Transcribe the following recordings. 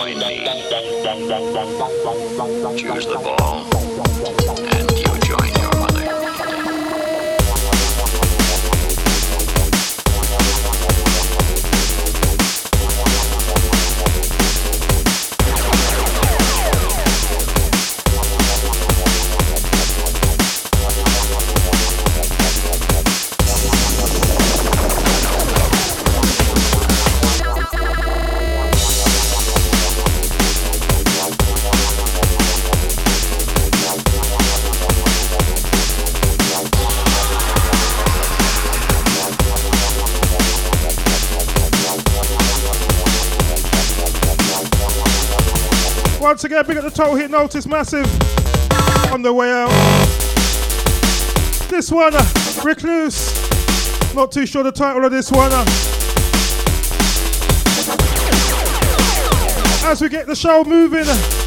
join me. Choose the ball, and you join your mother. Once again, big up the Total Hit Notice Massive on the way out. This one, Recluse. Not too sure the title of this one. As we get the show moving,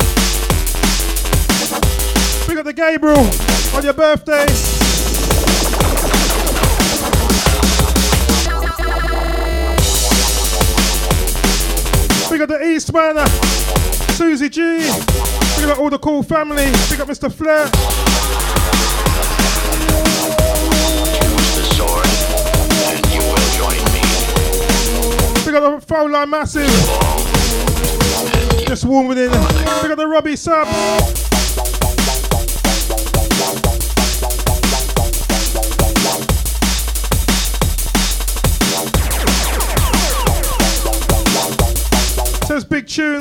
big up the Gabriel on your birthday. Big up the Eastman. Susie G, big up all the cool family, big up Mr. Flair. Choose the sword, and you will join me. Big up the phone line massive. Just warming in. Big up the Robbie sub. Says big tune.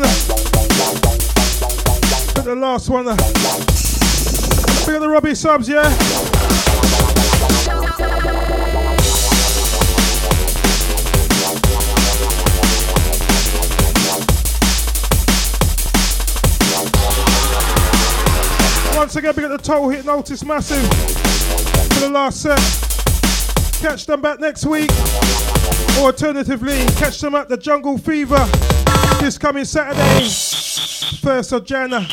The last one. Big up the Robbie subs, yeah? Once again, big up the Total Hit Notice Massive for the last set. Catch them back next week. Or alternatively, catch them at the Jungle Fever this coming Saturday, 1st of January.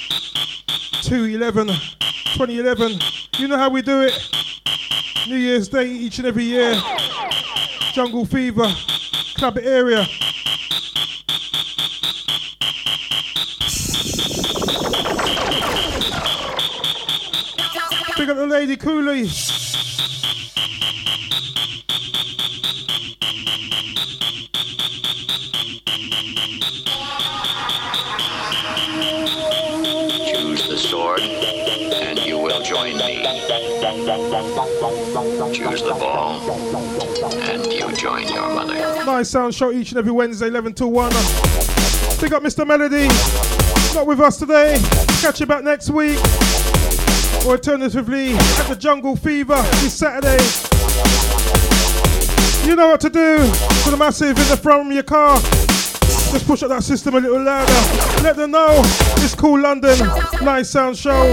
2011. You know how we do it. New Year's Day each and every year. Jungle Fever, club area. Big up the Lady Cooley. Sword, and you will join me. Choose the ball, and you join your mother. Nice sound show each and every Wednesday, 11 till 1. Big up Mr. Melody. Not with us today. Catch you back next week. Or alternatively, at the Jungle Fever this Saturday. You know what to do. For the massive in the front of your car. Just push up that system a little louder. Let them know it's Cool London. Nice sound show.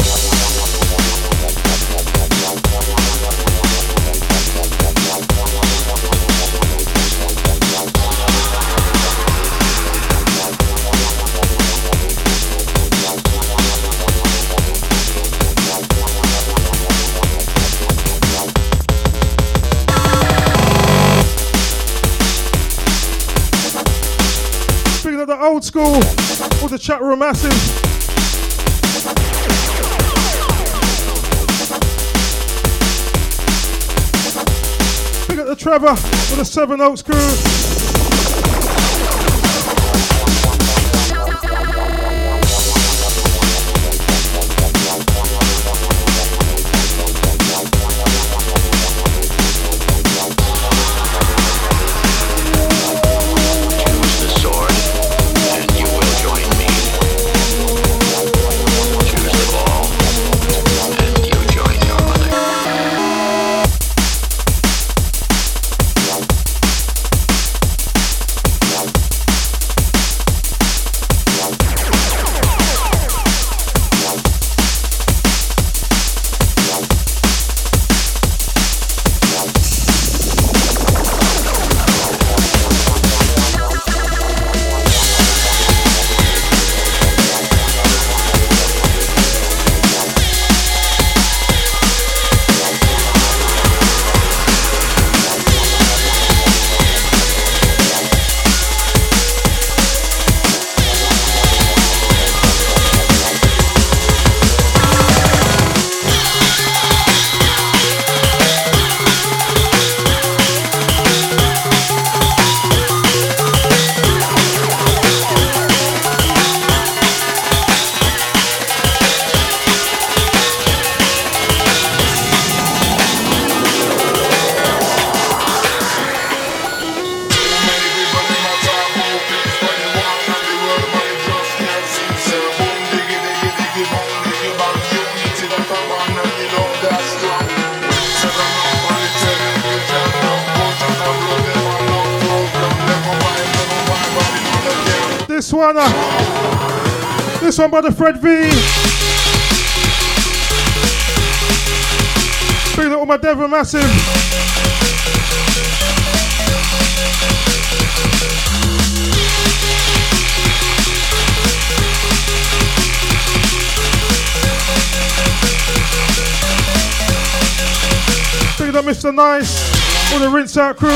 The old school or the chat room massive. Pick up the Trevor with the Seven Oaks crew. one. This one by the Fred V. Big little my Devon Massive. Big up Mr. Nice, all the Rinse Out crew.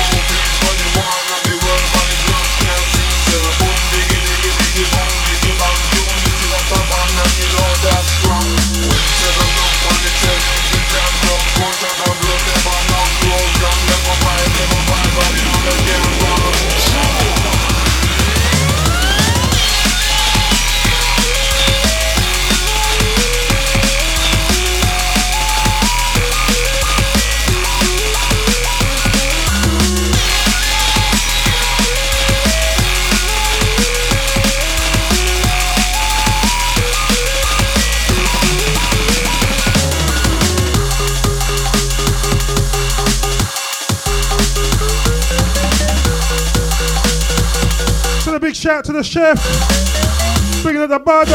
Big shout to the chef, bringing up the butter.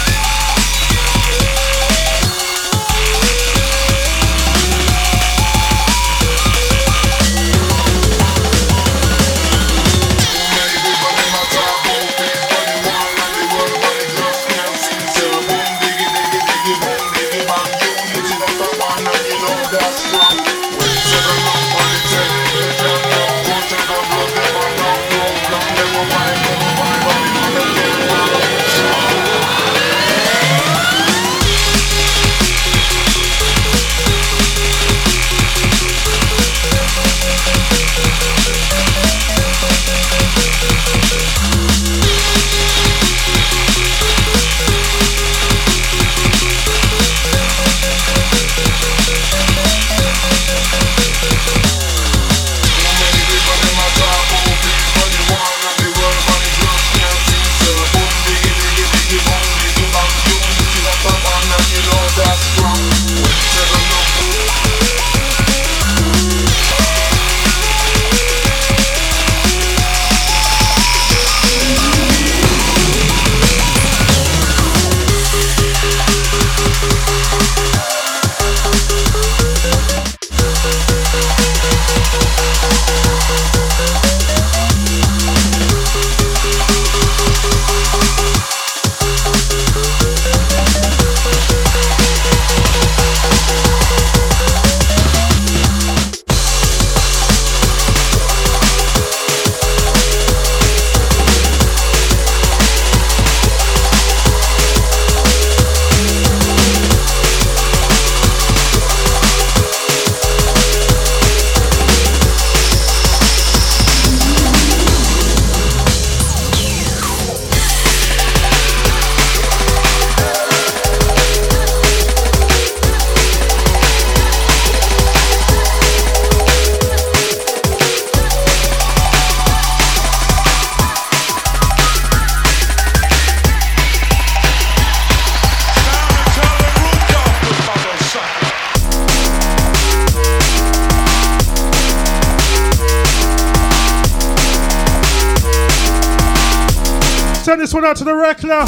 Send this one out to the Reckler.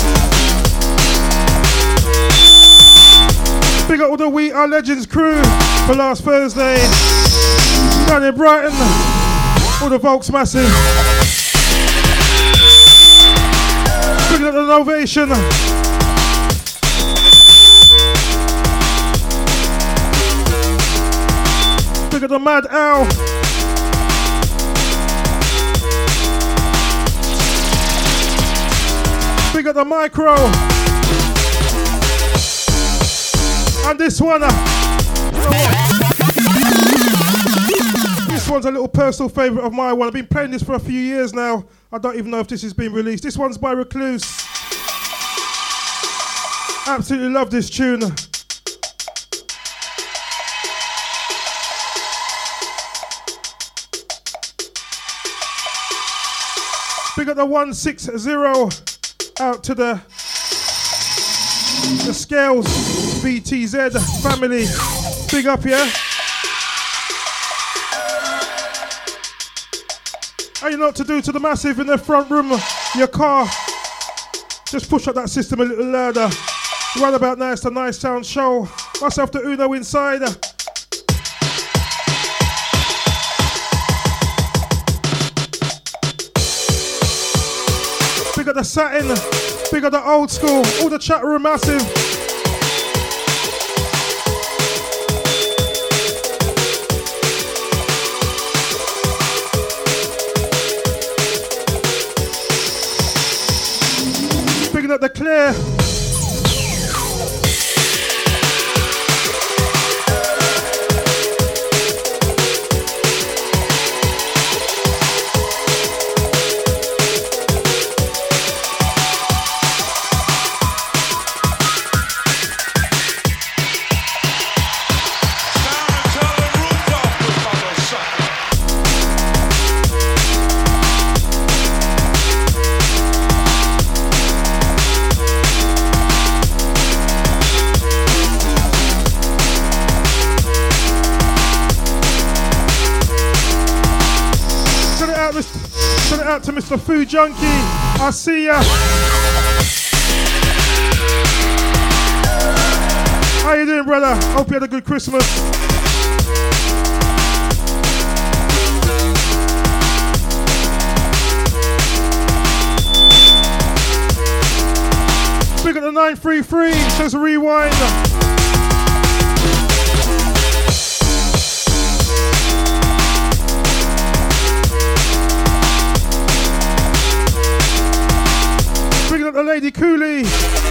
Big up all the We Are Legends crew for last Thursday. Down in Brighton. All the Volks Massive. Big up the Novation. Big up the Mad Owl. Big up the Micro. And this one. This one's a little personal favourite of mine. I've been playing this for a few years now. I don't even know if this has been released. This one's by Recluse. Absolutely love this tune. Big up the 160 out to the Scales BTZ family. Big up, yeah? How you know what to do to the Massive in the front room, your car? Just push up that system a little louder. Right about now, it's the Nice Sound Show. Myself, the Uno inside. Big up the satin, big up the old school, all the chat room massive. Bigging up the clear. To Mr. Food Junkie, I see ya. How you doing, brother? Hope you had a good Christmas. Big at the 933, says rewind. Bringing up the Lady Cooley.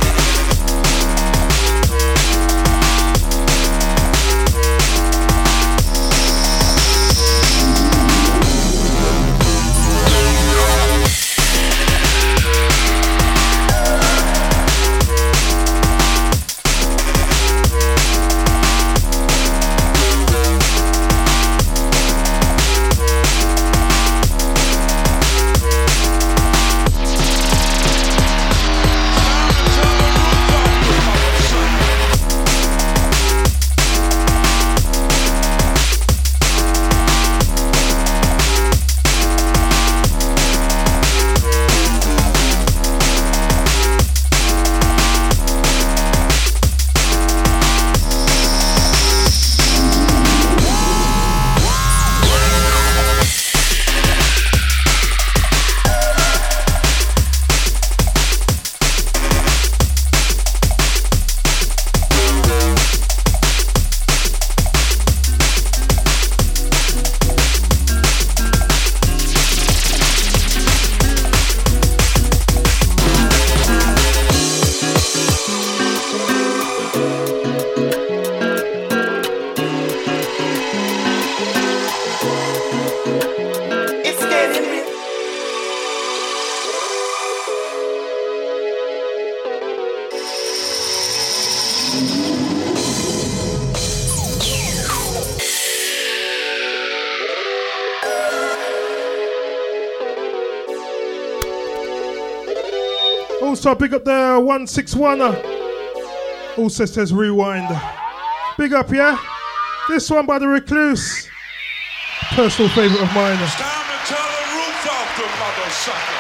Also, big up the 161. Also says rewind. Big up, yeah? This one by The Recluse. Personal favourite of mine. It's time to tell the roof off the mother sucker.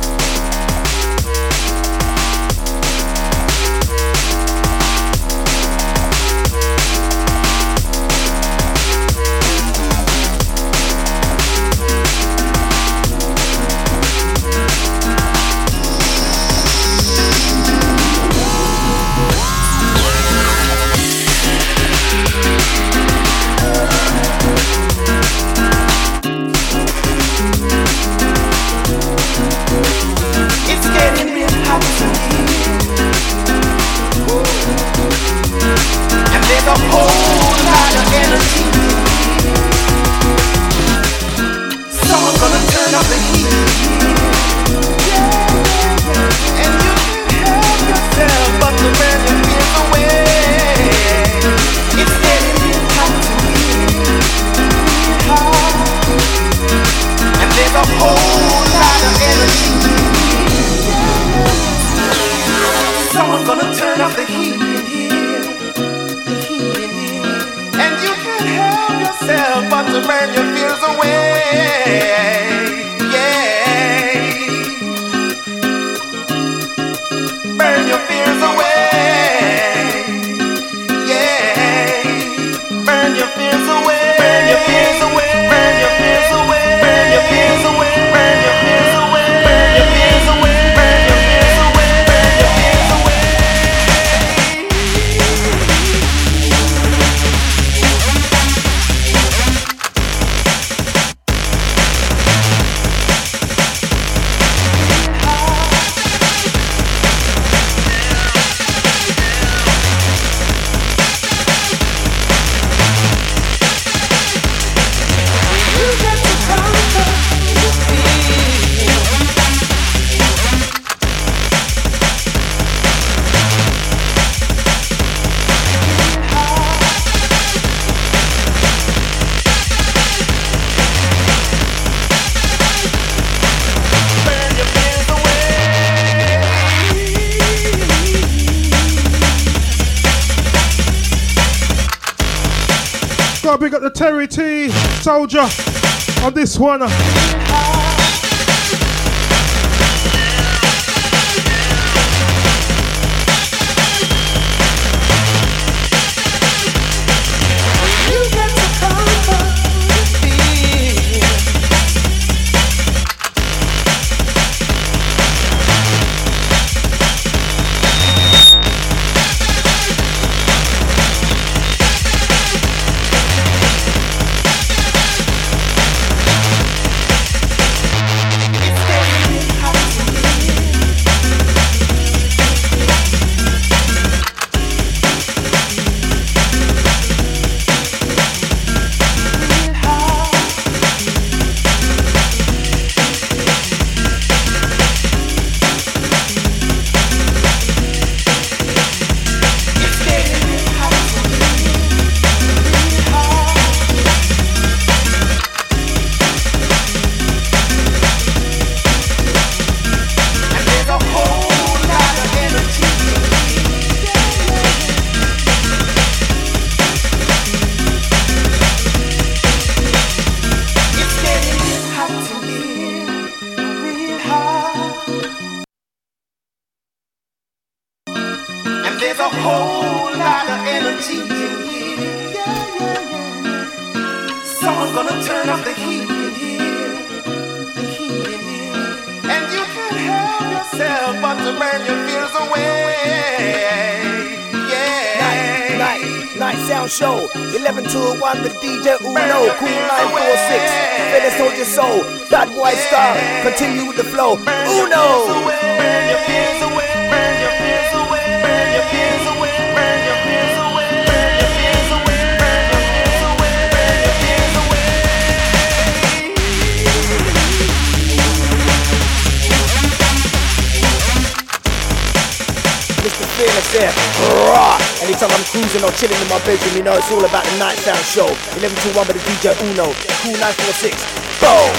A whole lot of energy. Someone's gonna turn up the heat. And you can help yourself, but the man that feels away. It's getting hot to me. And there's a whole lot of energy. Someone's gonna turn up the heat. But to burn your fears away, yeah. your fears away. Yeah, burn your fears away. Burn your fears away. Burn your fears away. Burn your fears away. Burn your fears away. Burn your fears away. Burn your fears away. Burn your fears away. Gotta big up the Terry T Soldier on this one. There's a whole lot of energy in here. Someone's gonna turn up the heat in here. The heat in here. And you can't help yourself but to burn your fears away. Yeah. Night Sound Show, 11 to 1, the DJ Uno, Cool 946, Venice Hold Your Soul, Bad Boy Star, continue with the flow, Uno! Burn your fears away, burn your fears away, burn your fears away, burn your fears away, burn your fears away, burn your fears away, burn your fears away. Mr. Fearless there, raw. Anytime I'm cruising or chilling in my bedroom, you know it's all about the Night Sound Show, 11 to 1 by the DJ Uno, Cool 946, boom!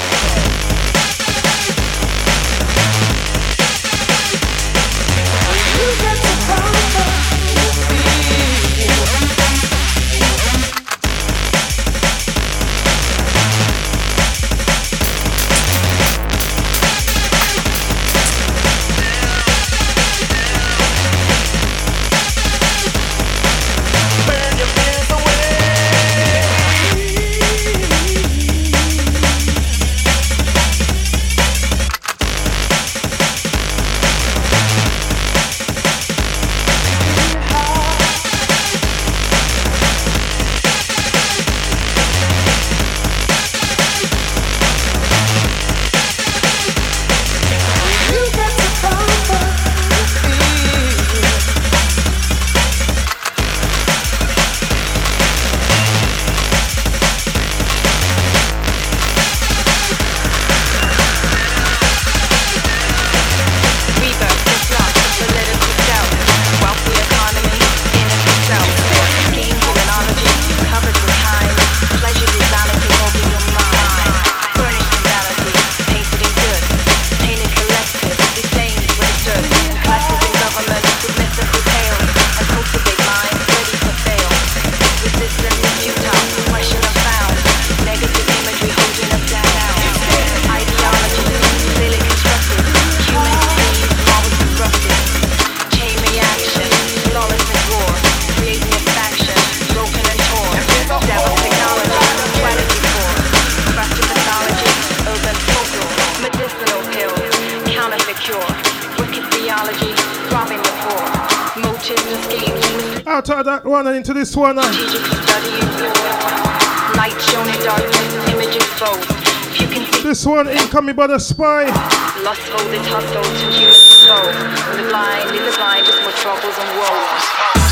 Out of that one and into this one. Strategic study employed. Light shown in darkness, image exposed. If you can see This one incoming by the spy. lustful, this hustle to human soul. When the blind lead the blind, just more troubles and woes.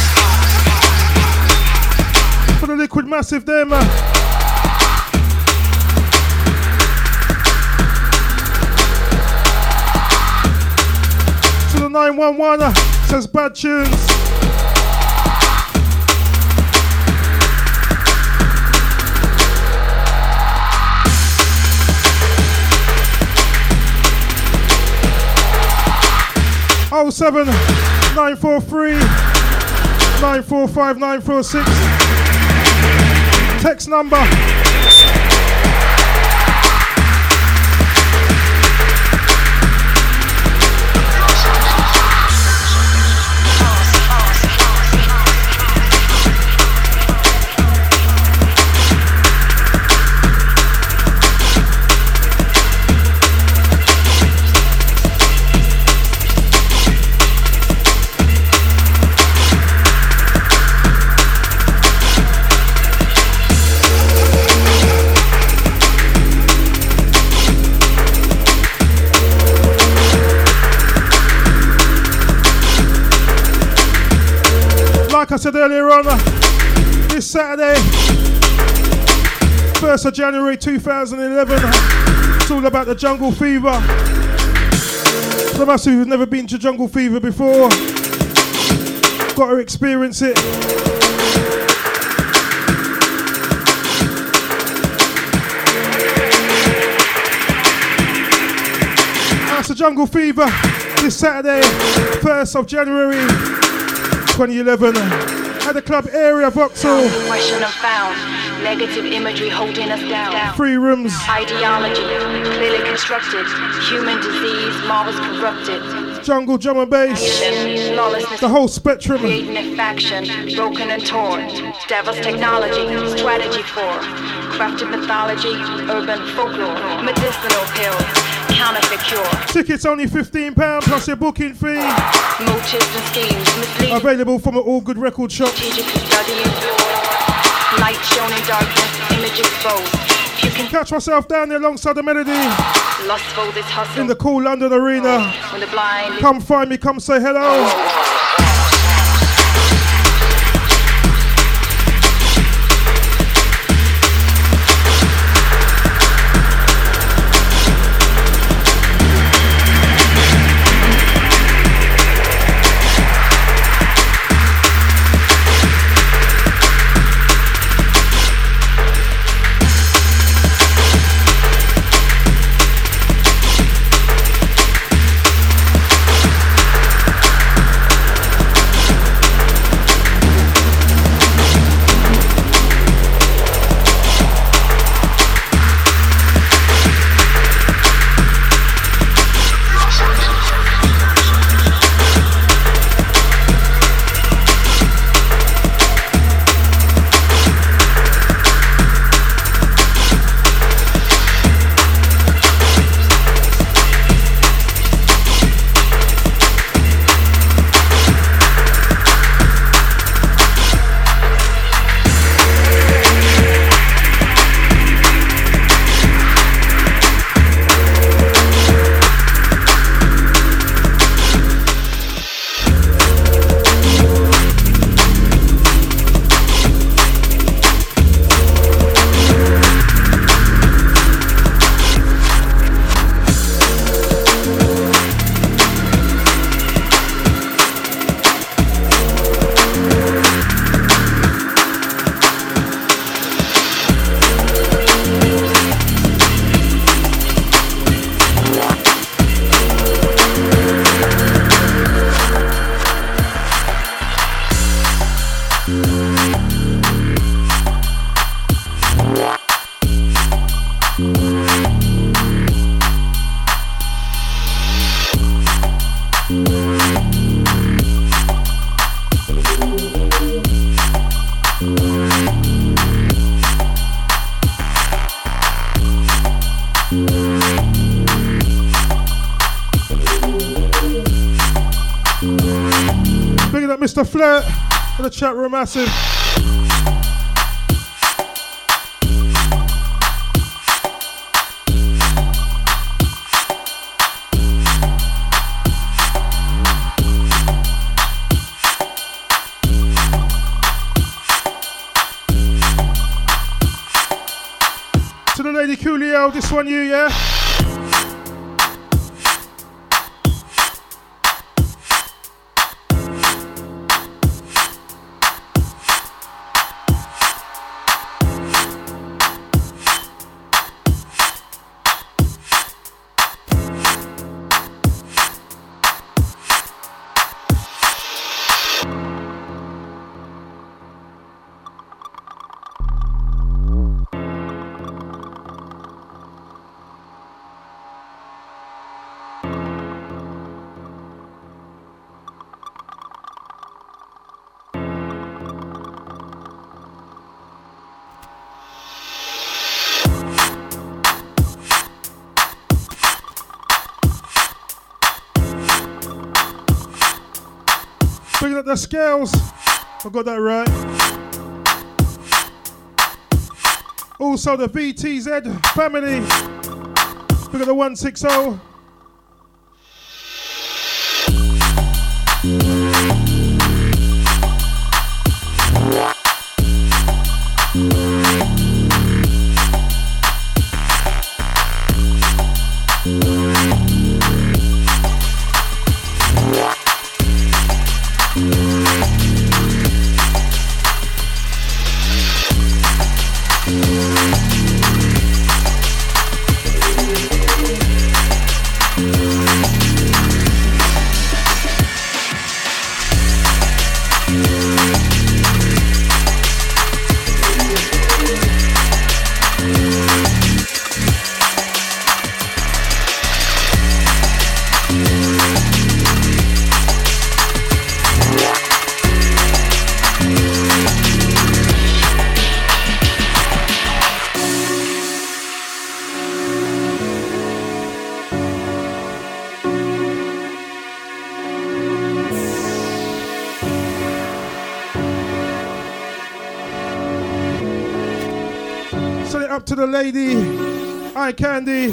For the Liquid Massive there, man. To the 911 says bad tunes. Oh 07 943 945 946. Text number. Like I said earlier on, this Saturday, 1st of January 2011, it's all about the Jungle Fever. The massive who've never been to Jungle Fever before, got to experience it. That's the Jungle Fever, this Saturday, 1st of January 2011 at the club area Vauxhall. Question unfound. Negative imagery holding us down. 3 rooms. Ideology clearly constructed. Human disease, morals corrupted. Jungle drum and bass. Lawlessness. The whole spectrum. Creating a faction, broken and torn. Devil's technology, strategy for crafted mythology, urban folklore, medicinal pills, counterfeit cure. Tickets only £15 plus your booking fee. Motives and schemes, misleading. Available from an all good record shop. Strategic study employed. Light shown in darkness, image exposed. If you can Catch myself down there alongside the Melody lustful, this hustle. in the cool London Arena. When the blind Come find me, come say hello. Mr. Flirt For the chat room, massive. To the lady Coolio, this one you, yeah? Bringing up the scales. I got that right. Also the VTZ family. Look at the 160. Up to the lady, Eye Candy.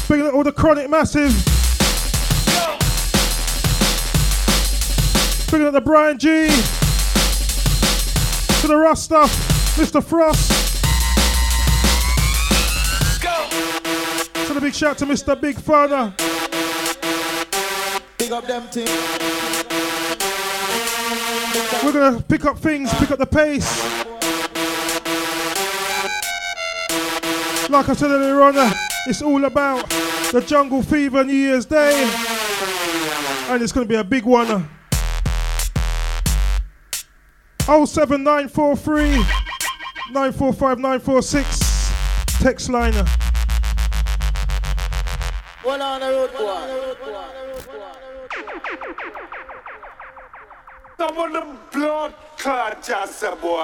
Big up all the Chronic Massive. Big up the Brian G. To the Rasta, Mr. Frost. To the big shout to Mr. Big Father. Big up them team. We're gonna pick up things, pick up the pace. Like I said earlier on, it's all about the Jungle Fever New Year's Day. And it's gonna be a big one. 07943 945 946 text line. One on the road, boy. Some of them blood clot just a boy.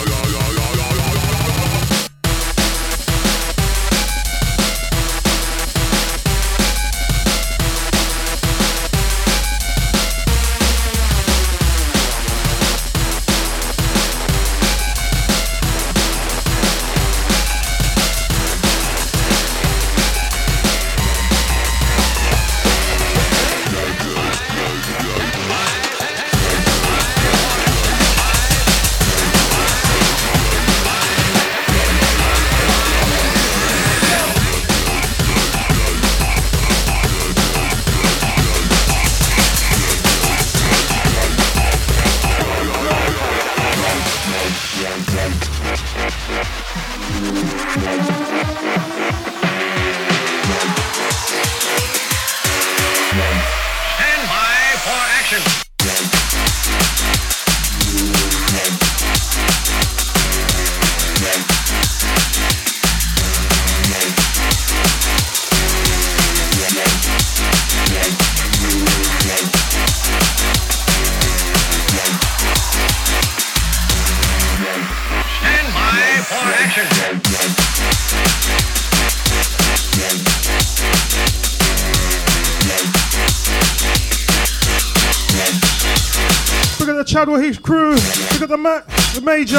Chadwell Heath crew, look at the Major.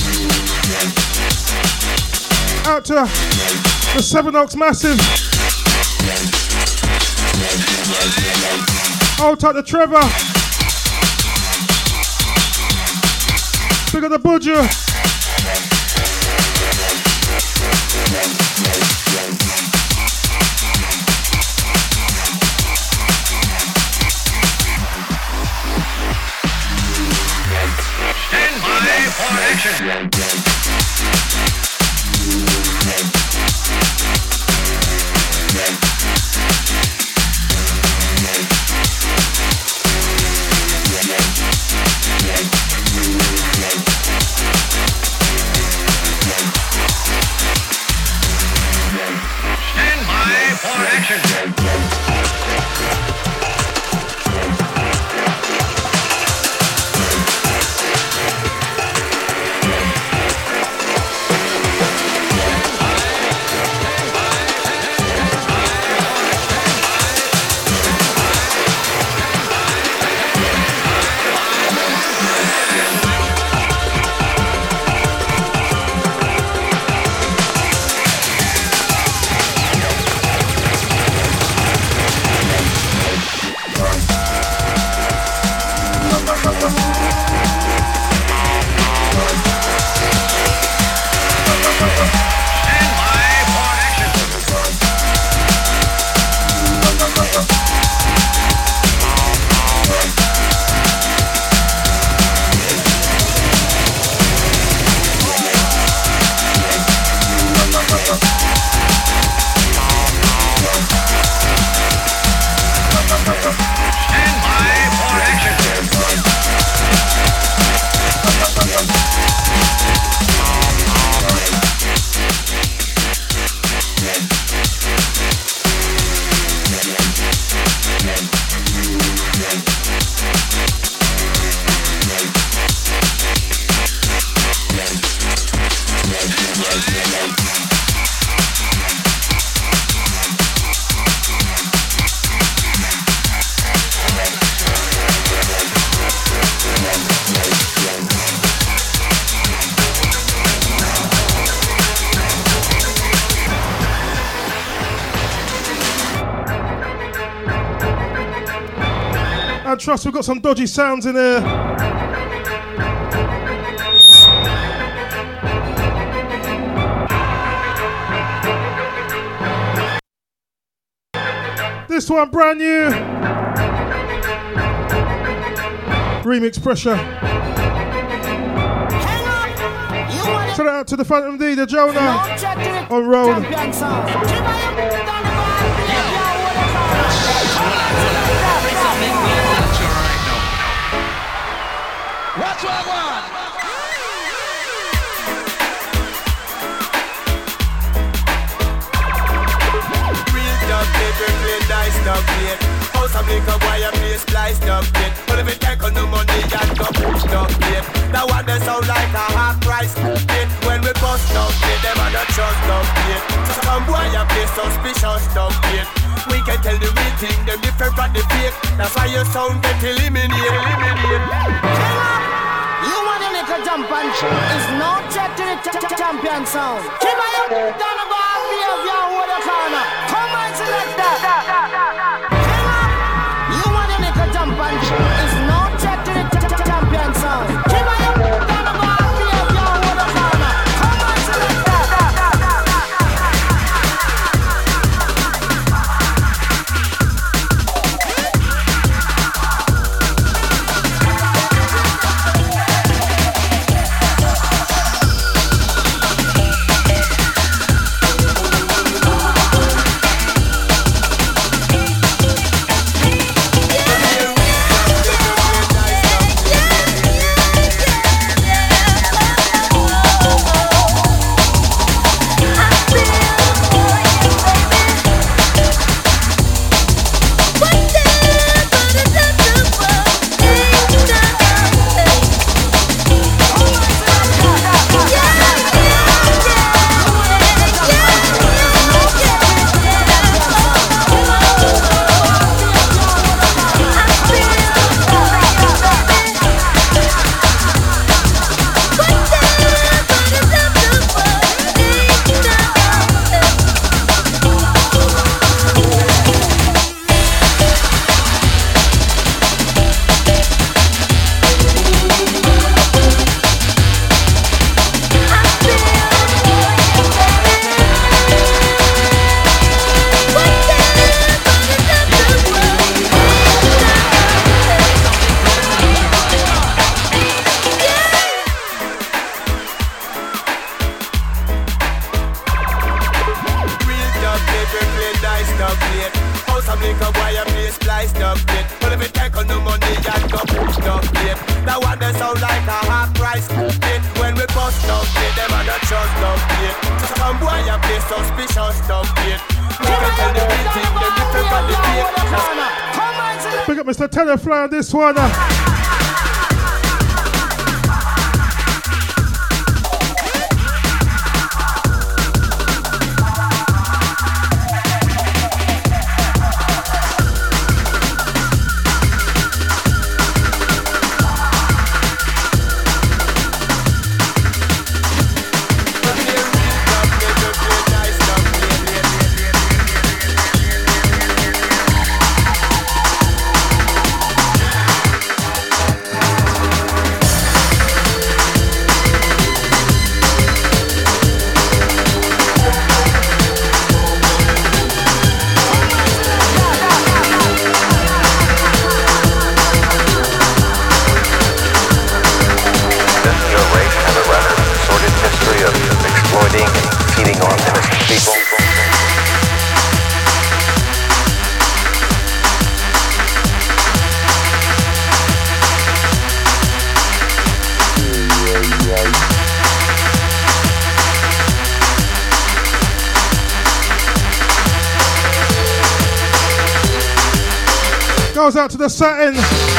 Out to the Seven Oaks Massive. Hold tight to Trevor. Look at the Budger. trust we've got some dodgy sounds in here. This one brand new. Remix pressure. Shout out to the Phantom D, the Jonah on road. What's what I want? Real dub plate, we play nice dub plate. House of liquor, why you play splice dub plate. But if it take on the money, and go push dub plate. That one they sound like a half price plate. When we bust dub plate, them are not trust dub plate. So some boy you play suspicious dub plate. We can tell the real thing, them different from the fake. That's why your sound get eliminated. You want to make a jump and it's no threat to the champion sound. Keep on your down the bar, be of your water corner. Come on, select that. You want to make a jump and it's no threat to the champion sound. Keep on your down the bar, be of your water corner. Come on, select that. Big up Mr. Telefly on this one. Goes out to the Satin.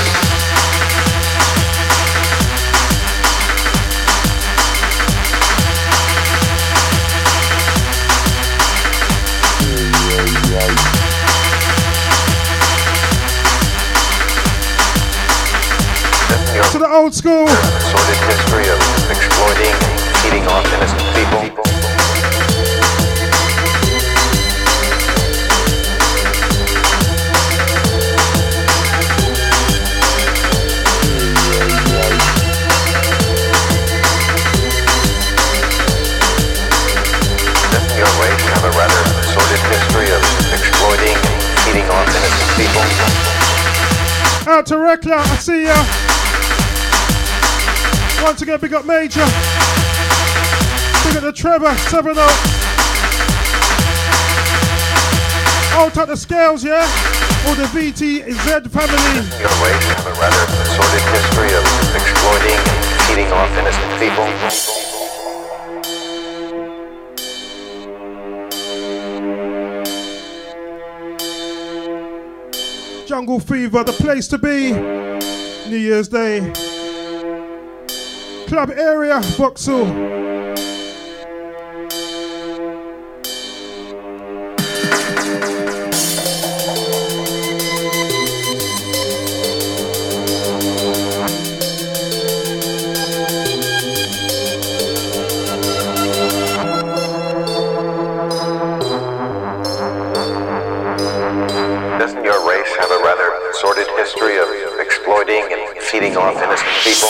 To the old school. Sordid history of exploiting and feeding off innocent people. out to Rekla, I see ya. Once again, big up Major. Big up the Trevor, 7-0. Out at the scales, yeah? All the VTZ family. Your race have a rather sordid history of exploiting and feeding off innocent people. Jungle Fever, the place to be. New Year's Day. Club area, Vauxhall. Doesn't your race have a rather sordid history of exploiting and feeding off innocent people?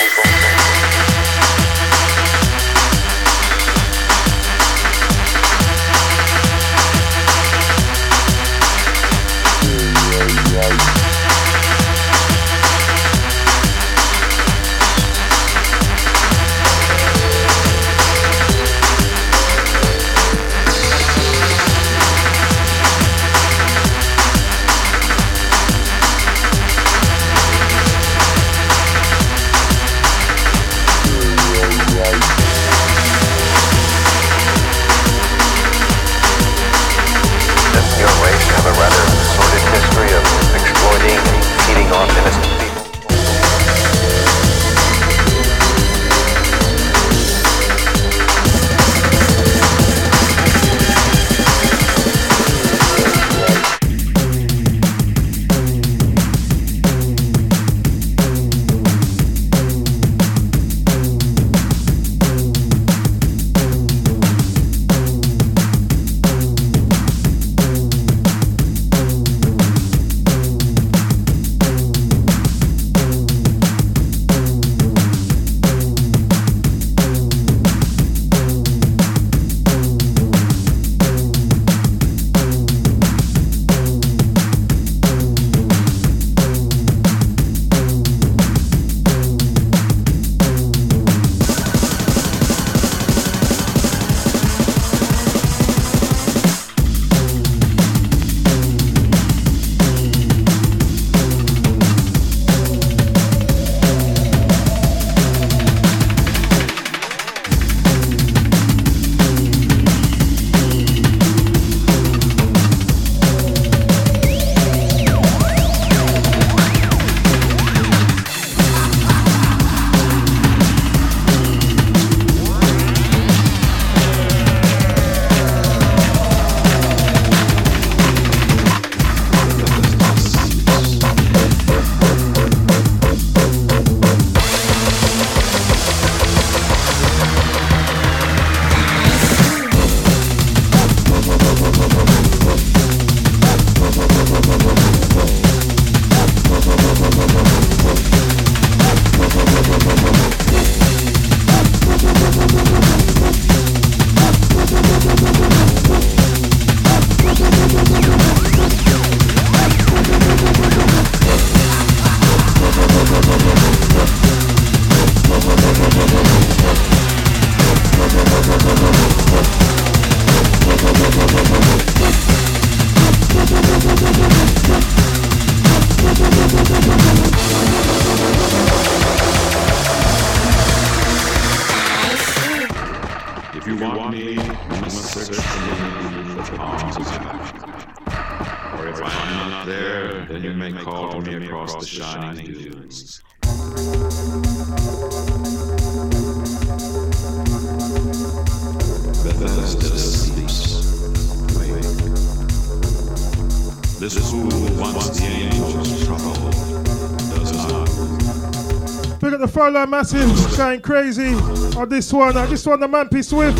Massive, going crazy on this one. This one, the Mampy Swift.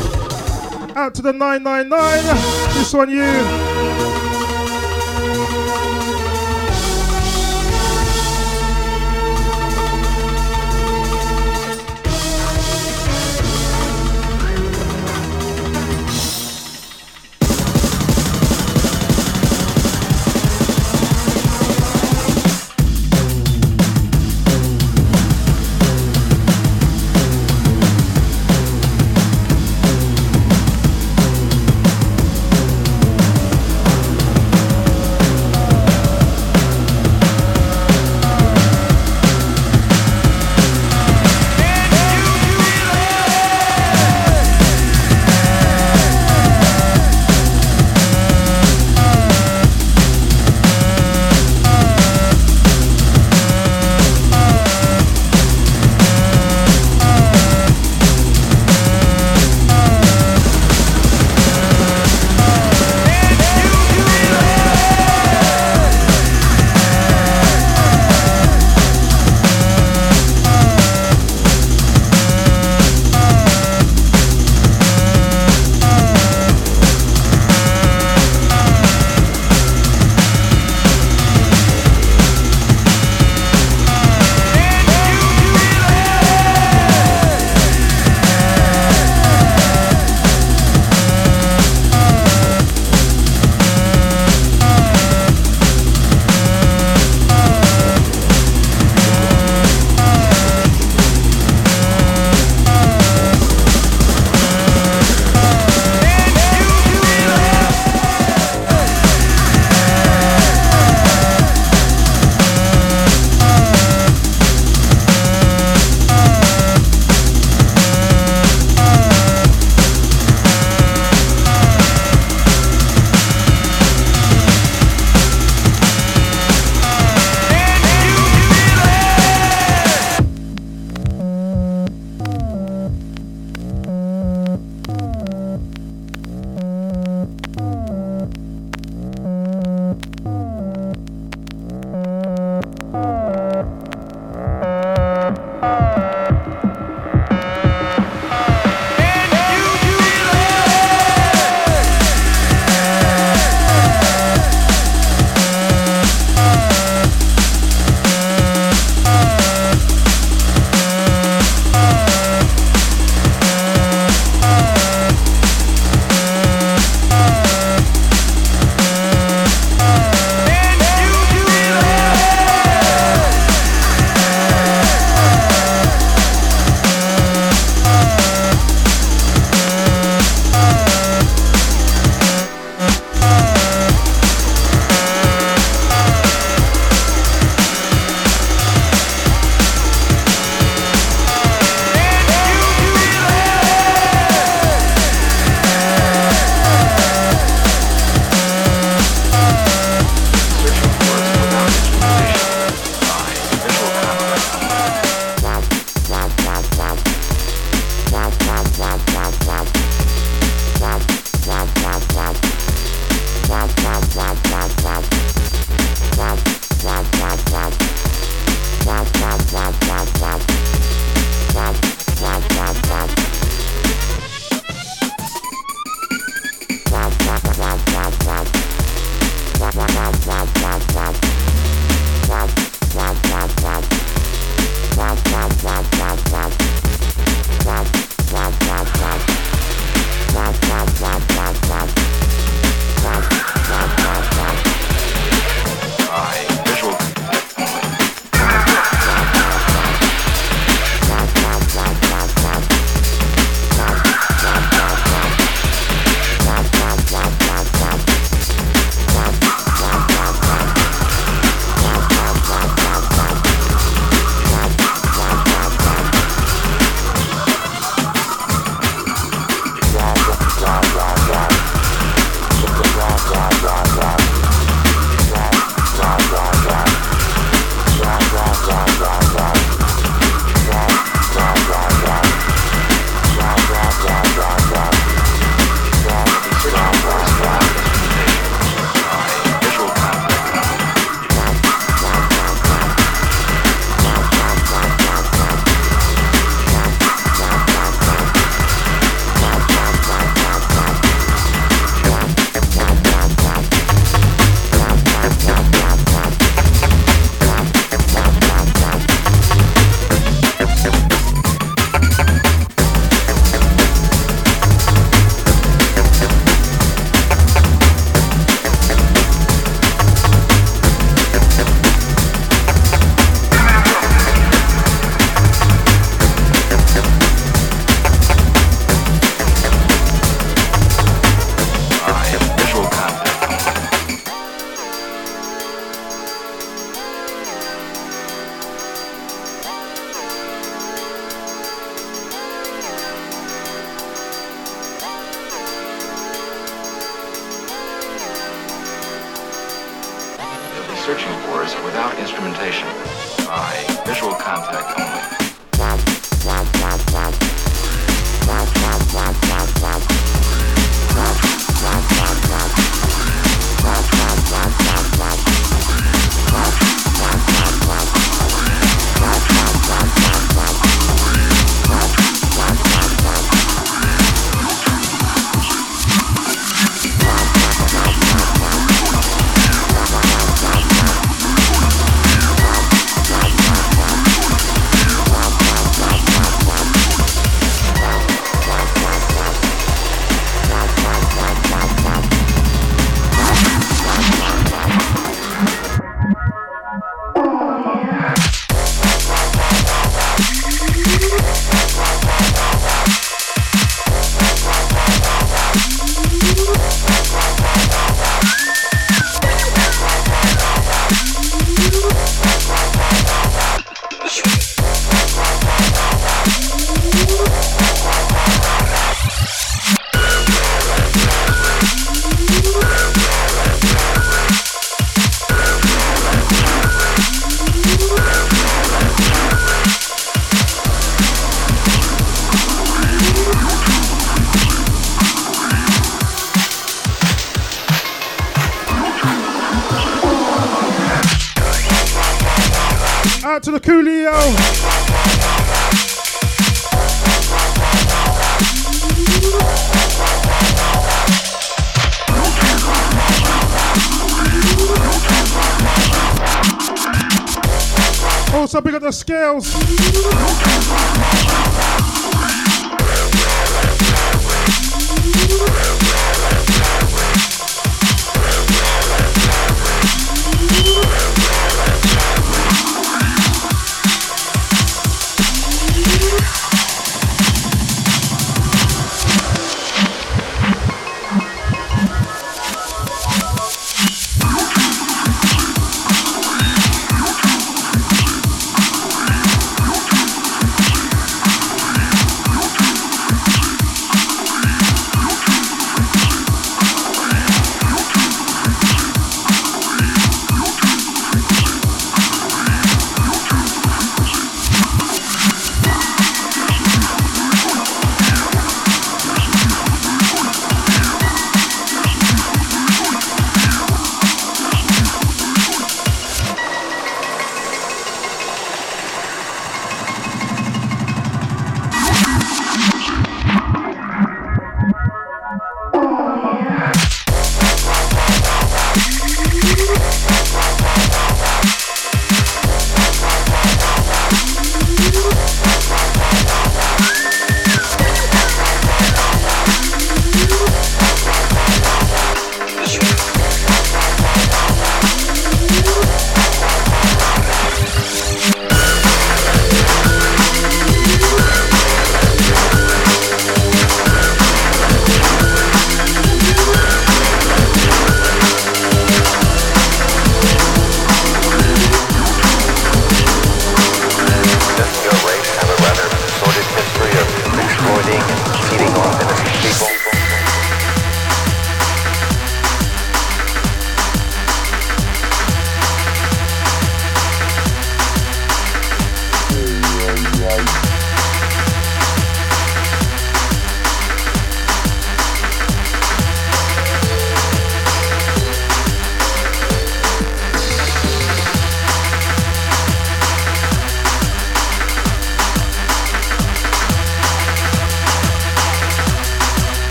Out to the 999. This one, you. searching for is without instrumentation, by visual contact only. Out to the Coolio. Also, we got the Scales.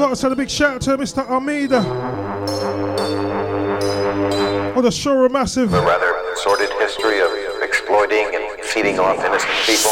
got to send a big shout out to Mr. Armida. Or the Shora Massive. The rather sordid history of exploiting and feeding off innocent people.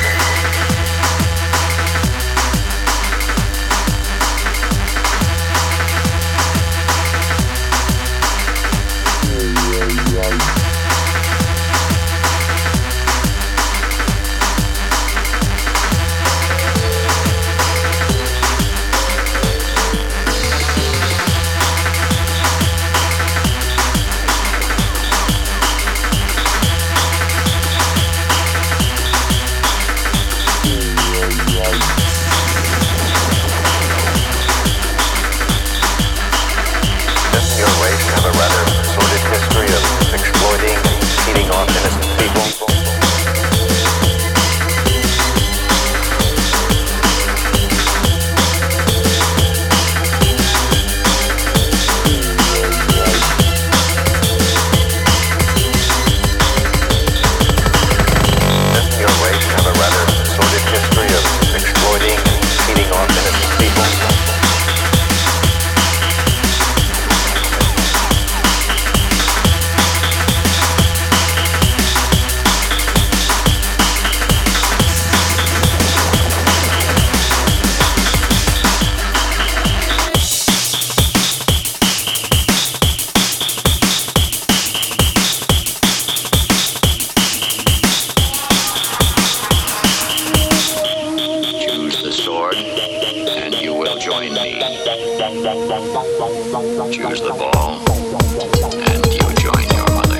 Choose the ball, and you join your mother.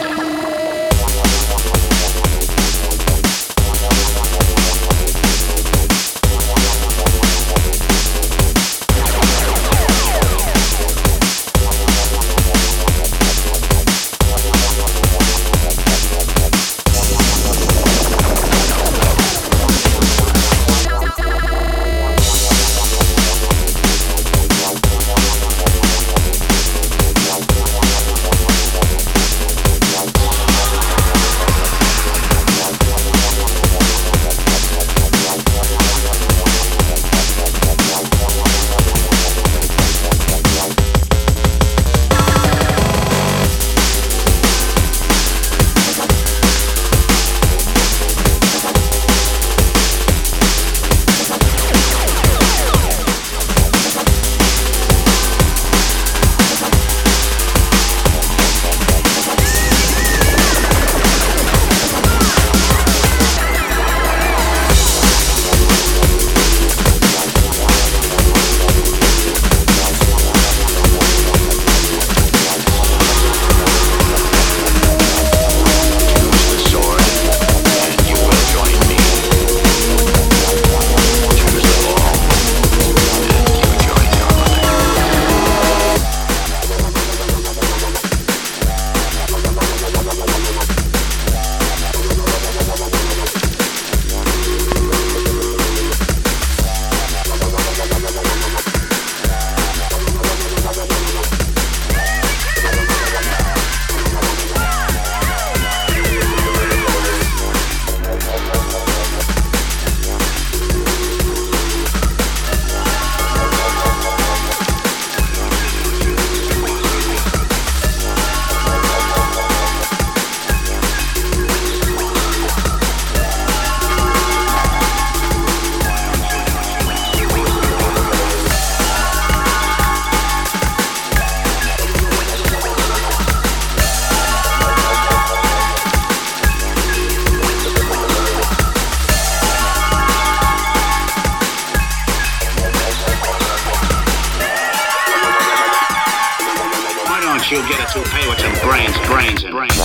You'll get a toupee with some brains and brains.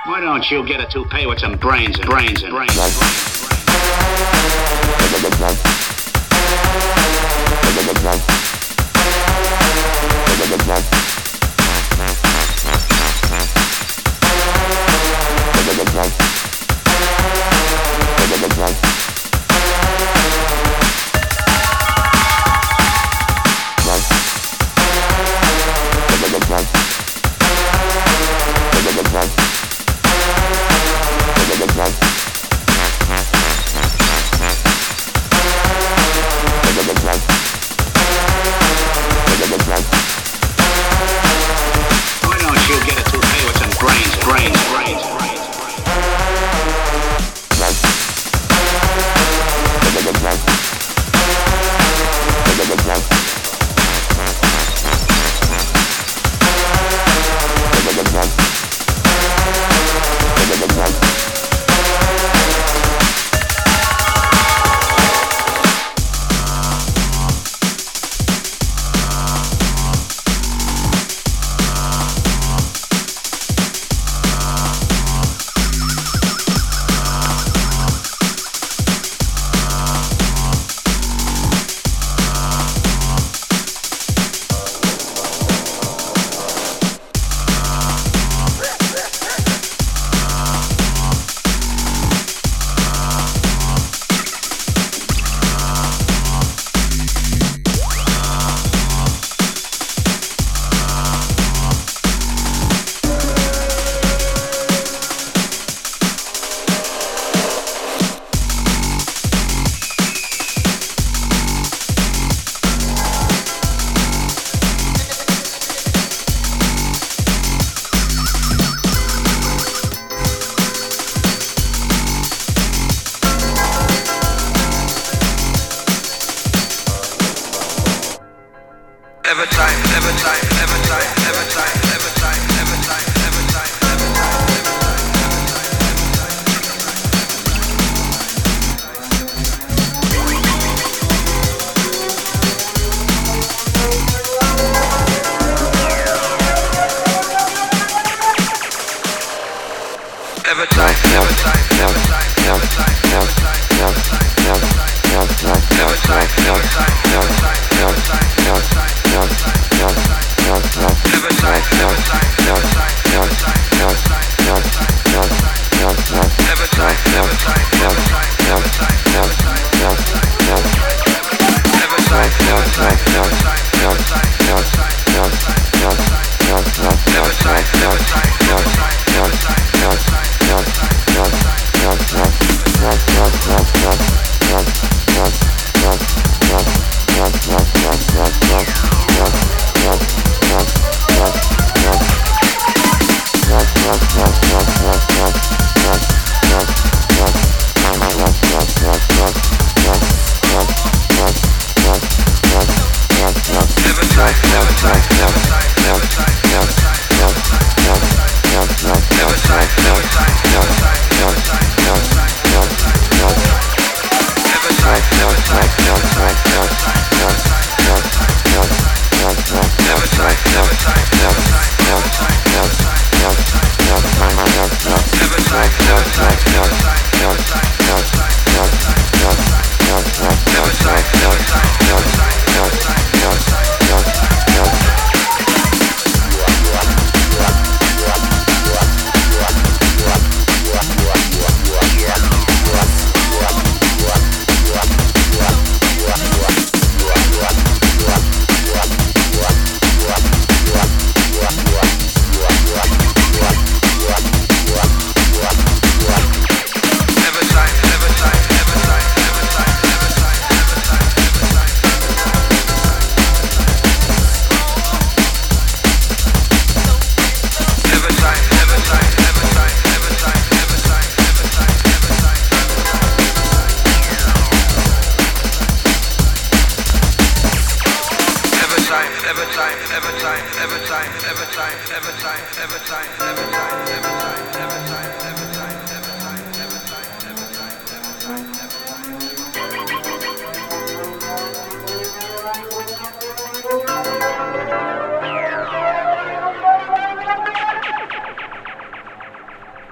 Why don't you get a toupee with some brains and brains and brains?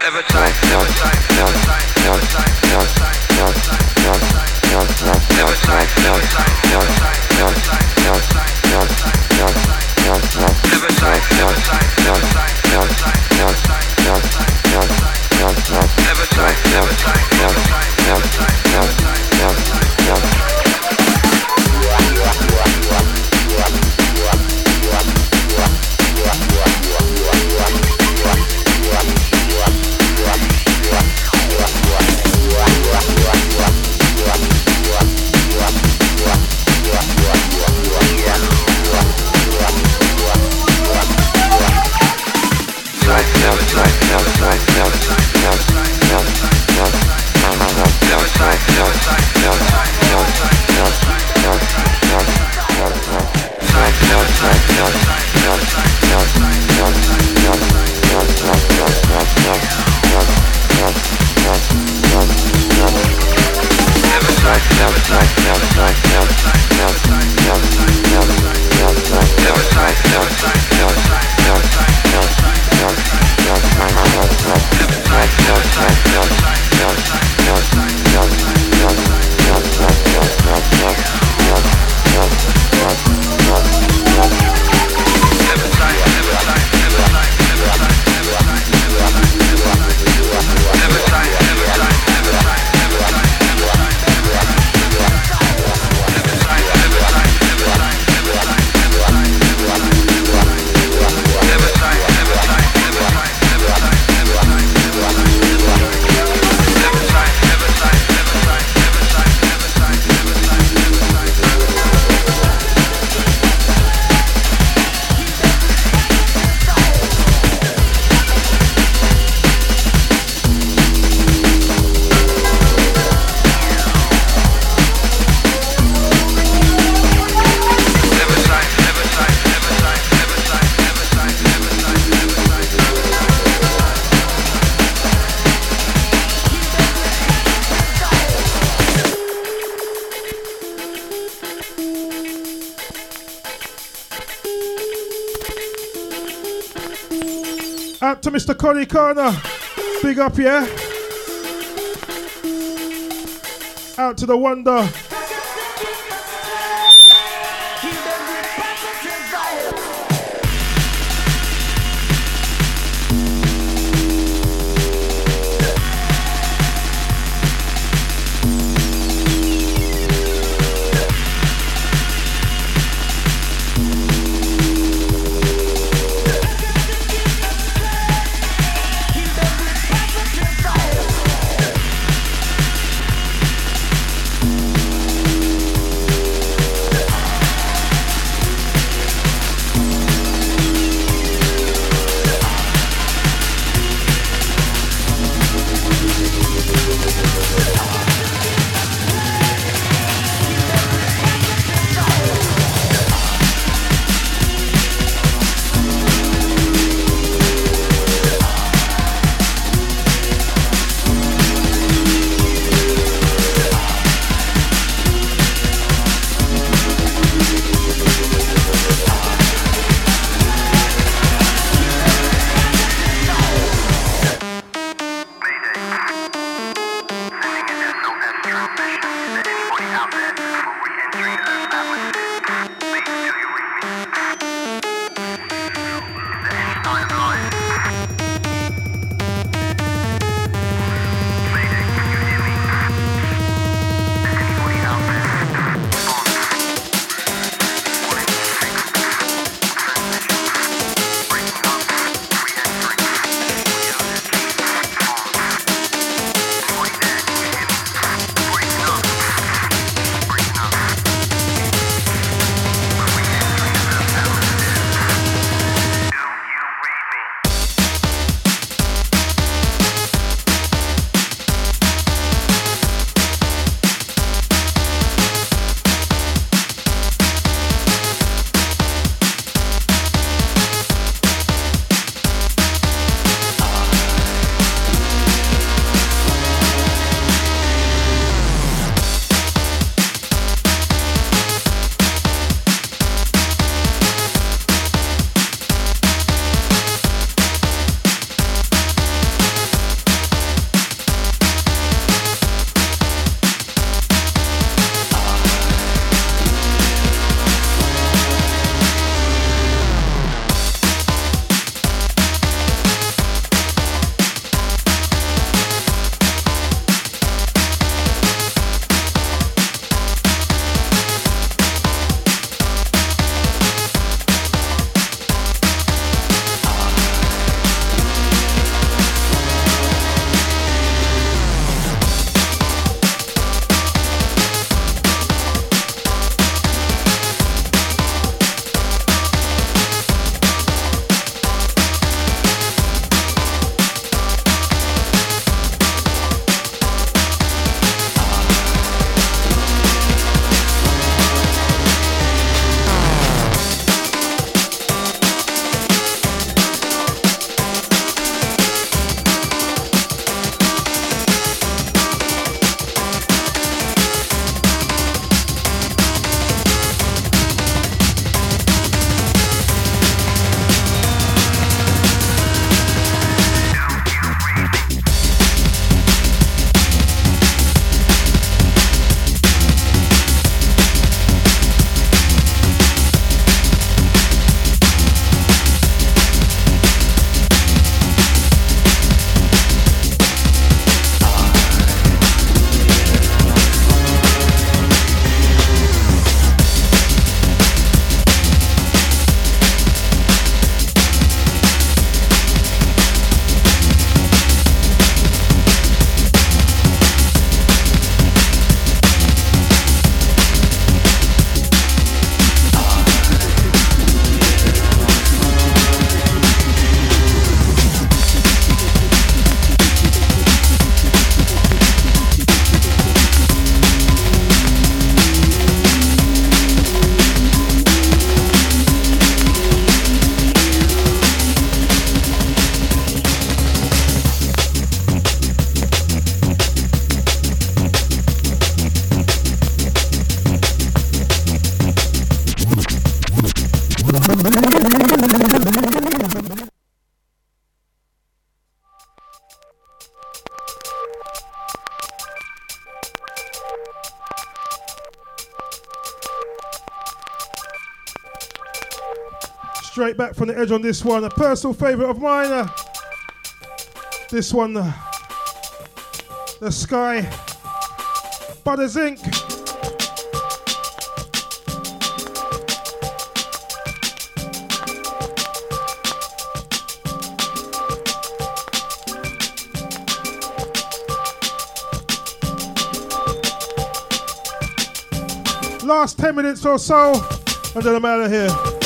Out to Mr. Connie Carner. Big up, yeah? Out to the Wonder. Straight back from the edge on this one. A personal favourite of mine. This one. The Sky. Butters Inc. Last 10 minutes or so, and then I'm out of here.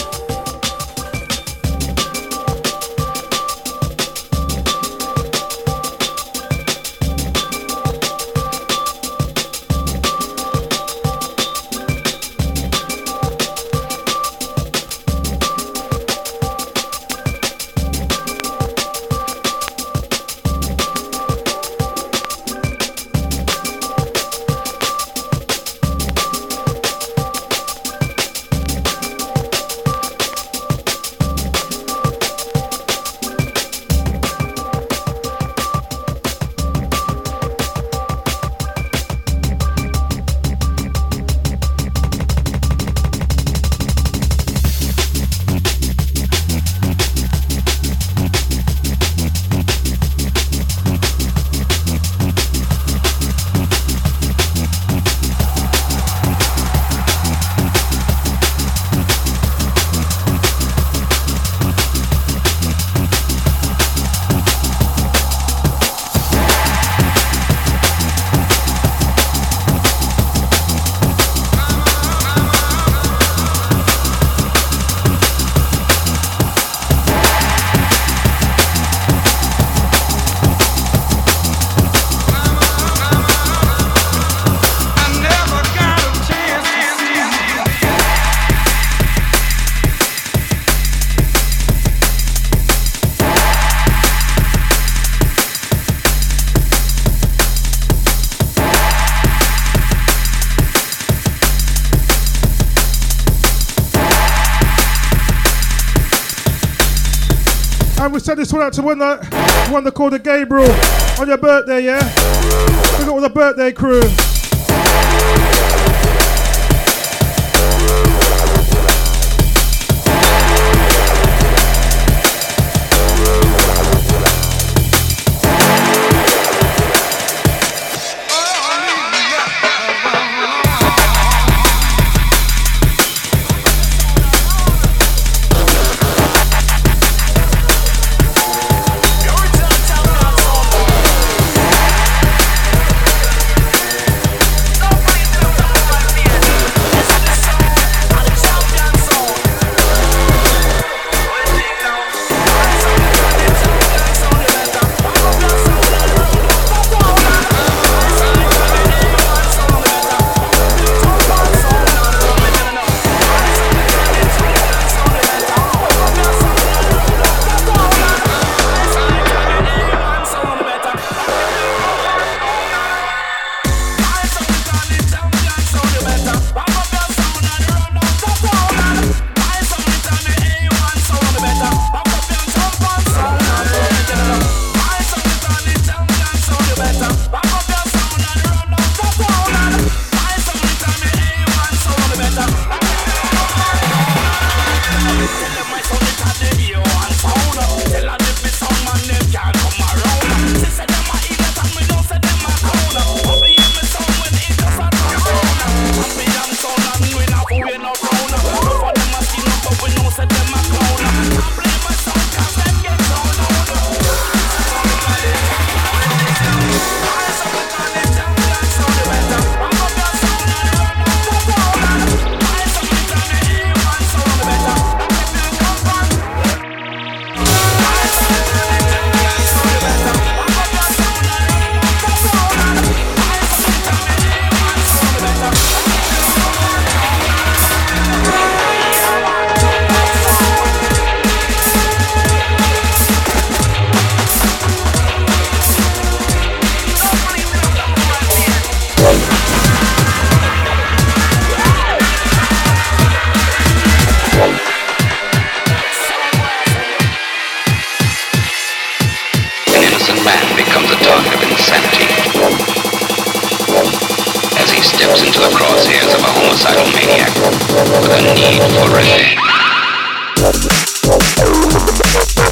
And we send this one out to one that called the Gabriel on your birthday, yeah? We got all the birthday crew. crosshairs of a homicidal maniac with a need for revenge.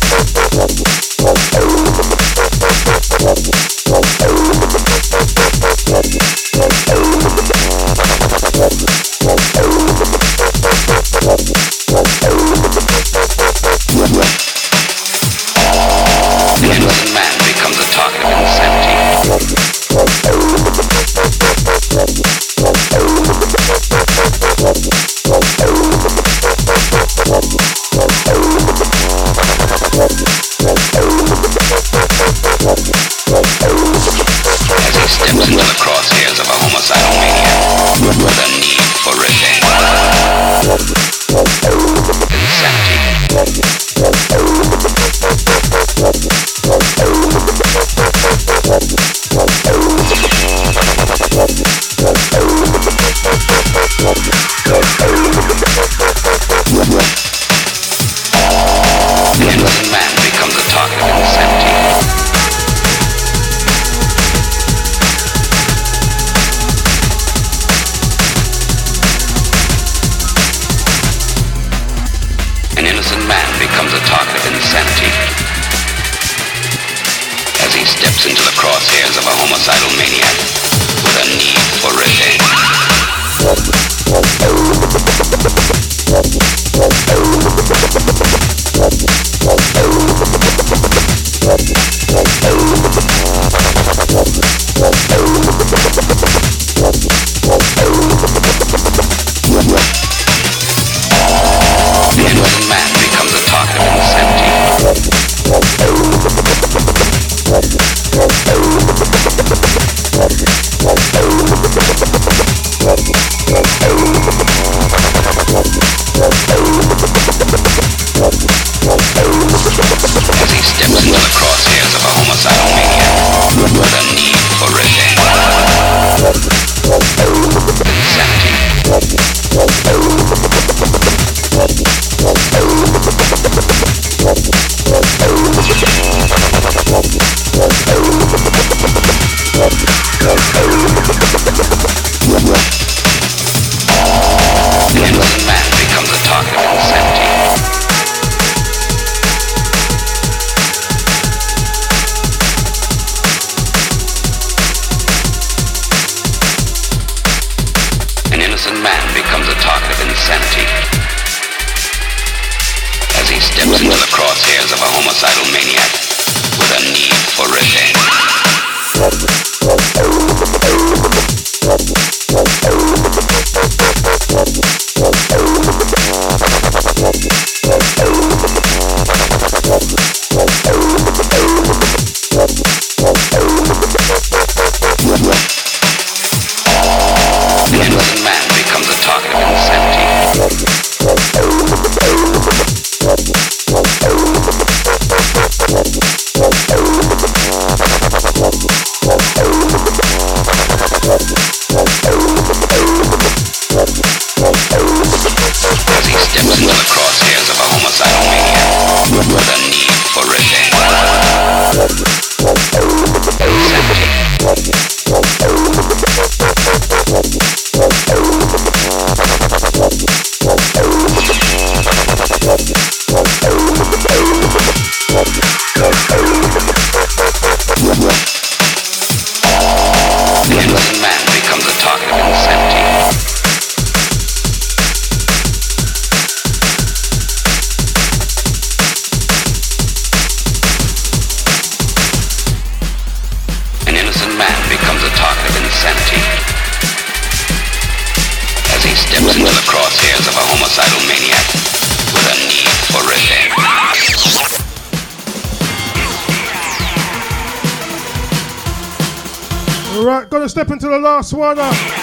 Right, gonna step into the last one.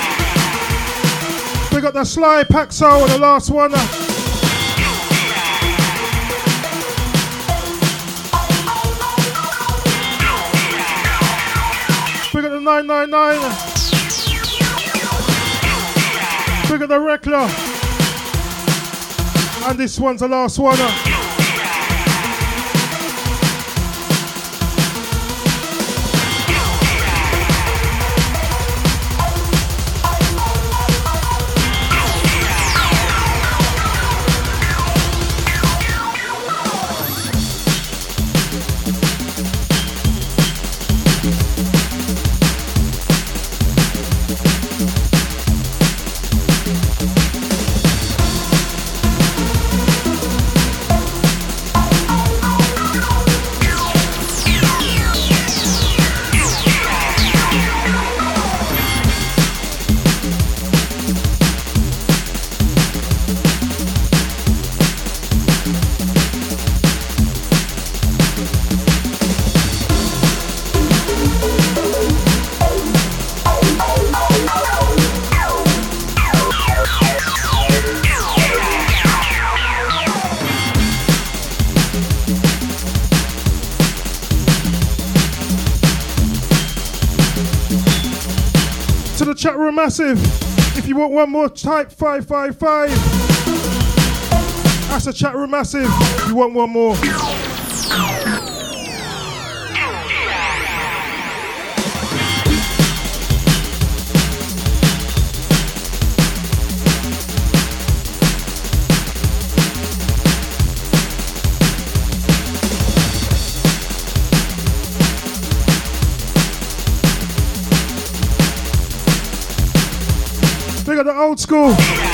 We got the Sly Paxo on the last one. We got the 999. We got the Reckler. And this one's the last one. chat room massive. If you want one more, type 555. That's a chat room massive. If you want one more. Look at the old school.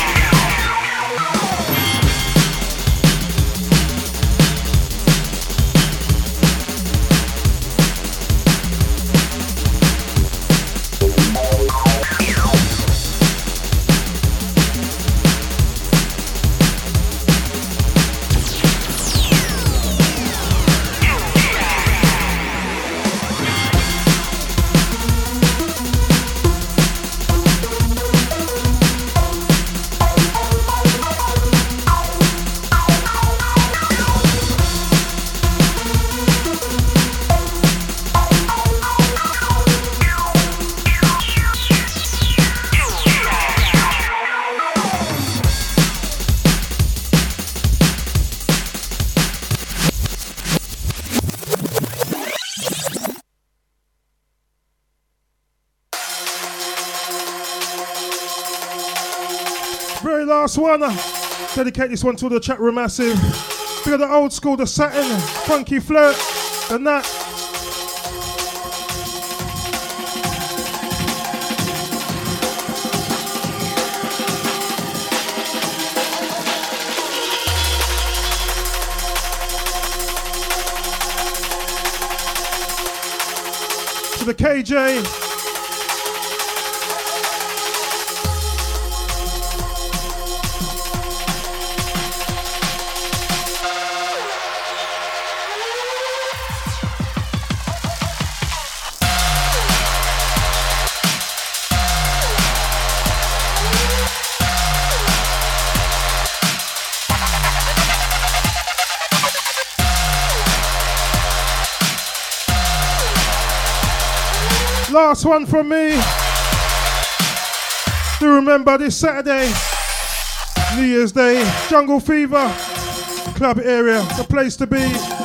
Last one, dedicate this one to the chat room massive. We got the old school, the Satin, Funky Flirt, the Nat. To the KJ. Last one from me. Do remember this Saturday, New Year's Day, Jungle Fever Club area, the place to be.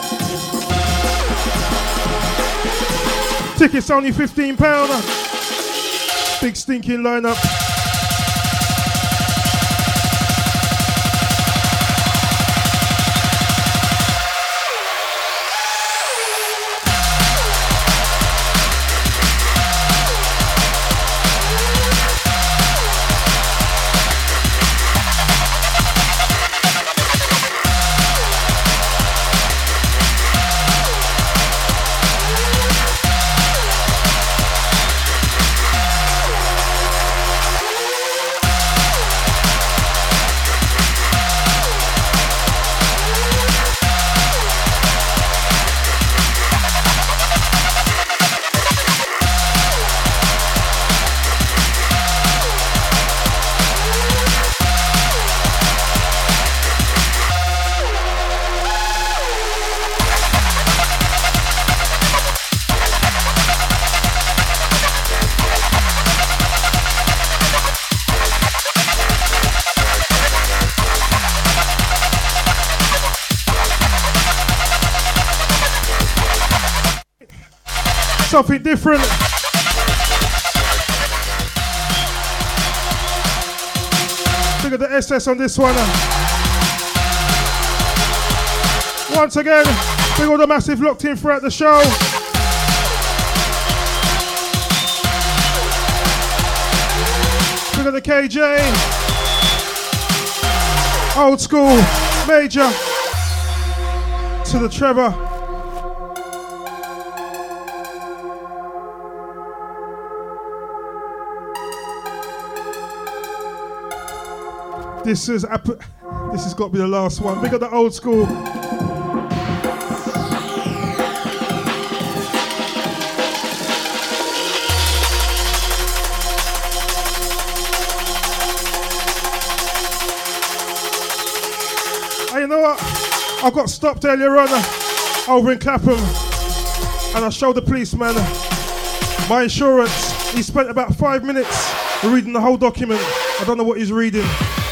Tickets only £15. Big stinking lineup. Something different. Look at the SS on this one. Once again, we got the massive locked in throughout the show. Look at the KJ. Old school, major. To the Trevor. This has got to be the last one. We got the old school. And you know what? I got stopped earlier on over in Clapham, and I showed the policeman my insurance. He spent about 5 minutes We're reading the whole document. I don't know what he's reading.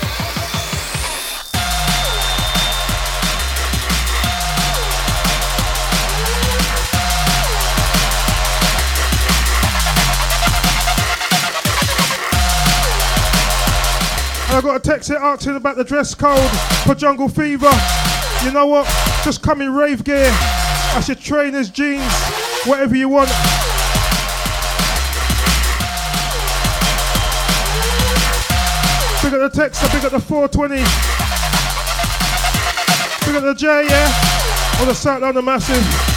And I got a text here asking about the dress code for Jungle Fever. You know what? Just come in rave gear. I should trainers, jeans, whatever you want. Big at the text, big at the 420. Big at the J, yeah? On the South London Massive.